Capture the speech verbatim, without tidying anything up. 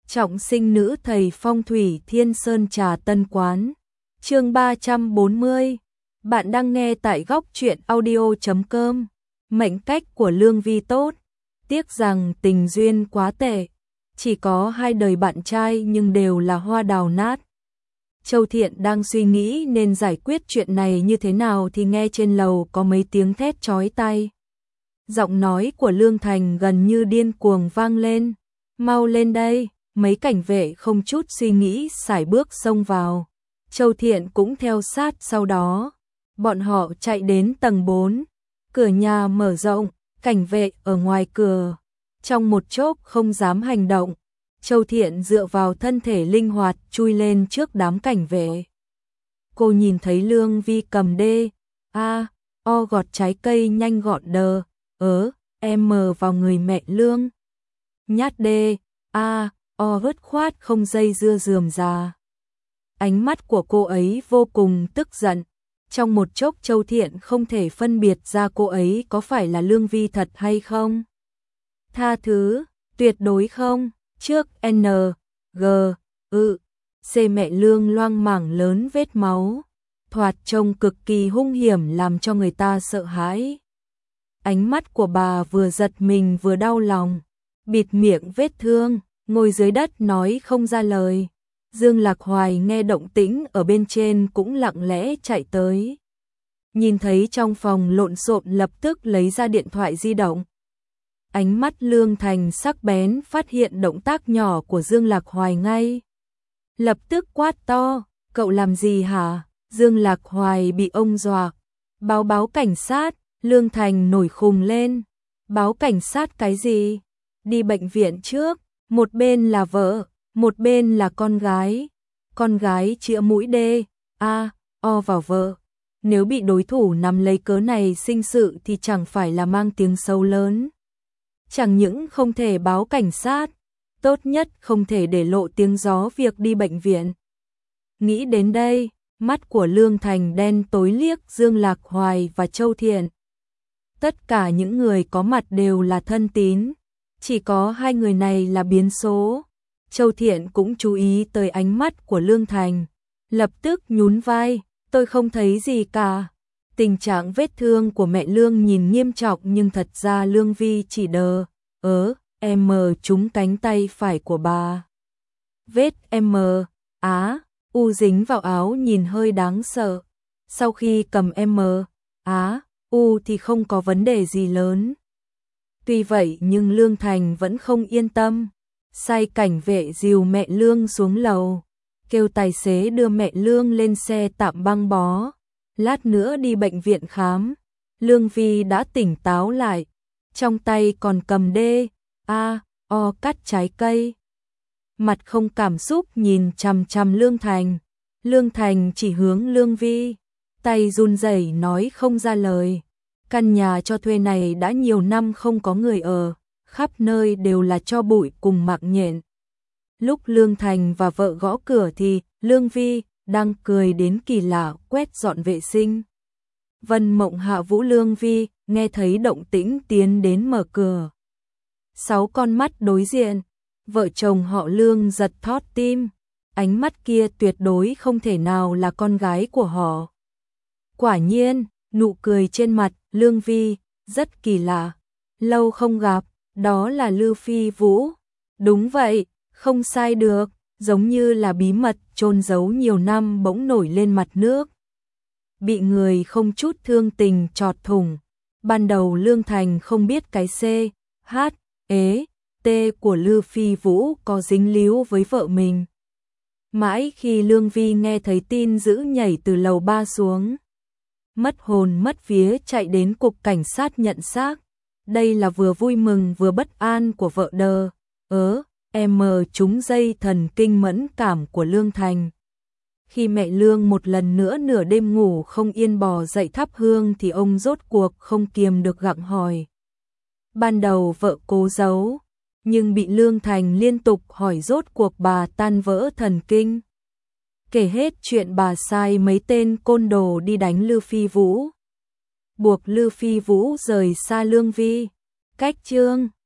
Trọng sinh nữ thầy phong thủy Thiên Sơn Trà Tân Quán. Chương ba trăm bốn mươi. Bạn đang nghe tại góc truyện audio chấm com. Mệnh cách của Lương Vi tốt, tiếc rằng tình duyên quá tệ, chỉ có hai đời bạn trai nhưng đều là hoa đào nát. Châu Thiện đang suy nghĩ nên giải quyết chuyện này như thế nào thì nghe trên lầu có mấy tiếng thét chói tai. Giọng nói của Lương Thành gần như điên cuồng vang lên, mau lên đây. Mấy cảnh vệ không chút suy nghĩ sải bước xông vào. Châu Thiện cũng theo sát sau đó. Bọn họ chạy đến tầng bốn. Cửa nhà mở rộng, cảnh vệ ở ngoài cửa. Trong một chốc không dám hành động. Châu Thiện dựa vào thân thể linh hoạt chui lên trước đám cảnh vệ. Cô nhìn thấy Lương Vi cầm đê, a, o gọt trái cây nhanh gọn đờ, ớ, em mờ vào người mẹ Lương. Nhát đê, a, o vớt khoát không dây dưa rườm rà. Ánh mắt của cô ấy vô cùng tức giận. Trong một chốc Châu Thiện không thể phân biệt ra cô ấy có phải là Lương Vi thật hay không. Tha thứ, tuyệt đối không. Trước N, G, ư, C mẹ Lương loang mảng lớn vết máu. Thoạt trông cực kỳ hung hiểm làm cho người ta sợ hãi. Ánh mắt của bà vừa giật mình vừa đau lòng. Bịt miệng vết thương, ngồi dưới đất nói không ra lời. Dương Lạc Hoài nghe động tĩnh ở bên trên cũng lặng lẽ chạy tới. Nhìn thấy trong phòng lộn xộn lập tức lấy ra điện thoại di động. Ánh mắt Lương Thành sắc bén phát hiện động tác nhỏ của Dương Lạc Hoài ngay. Lập tức quát to, cậu làm gì hả? Dương Lạc Hoài bị ông dọa. Báo báo cảnh sát, Lương Thành nổi khùng lên. Báo cảnh sát cái gì? Đi bệnh viện trước. Một bên là vợ, một bên là con gái. Con gái chĩa mũi đê, a, o vào vợ. Nếu bị đối thủ nắm lấy cớ này sinh sự thì chẳng phải là mang tiếng xấu lớn. Chẳng những không thể báo cảnh sát, tốt nhất không thể để lộ tiếng gió việc đi bệnh viện. Nghĩ đến đây, mắt của Lương Thành đen tối liếc Dương Lạc Hoài và Châu Thiện. Tất cả những người có mặt đều là thân tín. Chỉ có hai người này là biến số. Châu Thiện cũng chú ý tới ánh mắt của Lương Thành. Lập tức nhún vai, tôi không thấy gì cả. Tình trạng vết thương của mẹ Lương nhìn nghiêm trọng nhưng thật ra Lương Vi chỉ đờ, ớ, em mờ trúng cánh tay phải của bà. Vết M, á, u dính vào áo nhìn hơi đáng sợ. Sau khi cầm M, á, u thì không có vấn đề gì lớn. Tuy vậy nhưng Lương Thành vẫn không yên tâm. Sai cảnh vệ dìu mẹ Lương xuống lầu. Kêu tài xế đưa mẹ Lương lên xe tạm băng bó. Lát nữa đi bệnh viện khám. Lương Vi đã tỉnh táo lại. Trong tay còn cầm đê, a, o cắt trái cây. Mặt không cảm xúc nhìn chằm chằm Lương Thành. Lương Thành chỉ hướng Lương Vi. Tay run rẩy nói không ra lời. Căn nhà cho thuê này đã nhiều năm không có người ở, khắp nơi đều là tro bụi cùng mạng nhện. Lúc Lương Thành và vợ gõ cửa thì Lương Vi đang cười đến kỳ lạ quét dọn vệ sinh. Vân Mộng Hạ Vũ Lương Vi nghe thấy động tĩnh tiến đến mở cửa. Sáu con mắt đối diện, vợ chồng họ Lương giật thót tim. Ánh mắt kia tuyệt đối không thể nào là con gái của họ. Quả nhiên, nụ cười trên mặt Lương Vi rất kỳ lạ. Lâu không gặp, đó là Lư Phi Vũ. Đúng vậy, không sai được, giống như là bí mật chôn giấu nhiều năm bỗng nổi lên mặt nước. Bị người không chút thương tình chọt thủng. Ban đầu Lương Thành không biết cái C, H, ế, T của Lư Phi Vũ có dính líu với vợ mình. Mãi khi Lương Vi nghe thấy tin dữ nhảy từ lầu ba xuống. Mất hồn mất vía chạy đến cục cảnh sát nhận xác. Đây là vừa vui mừng vừa bất an của vợ đờ, ớ, em mờ trúng dây thần kinh mẫn cảm của Lương Thành. Khi mẹ Lương một lần nữa nửa đêm ngủ không yên bò dậy thắp hương thì ông rốt cuộc không kiềm được gặng hỏi. Ban đầu vợ cố giấu, nhưng bị Lương Thành liên tục hỏi rốt cuộc bà tan vỡ thần kinh. Kể hết chuyện bà sai mấy tên côn đồ đi đánh Lư Phi Vũ. Buộc Lư Phi Vũ rời xa Lương Vi. Cách chương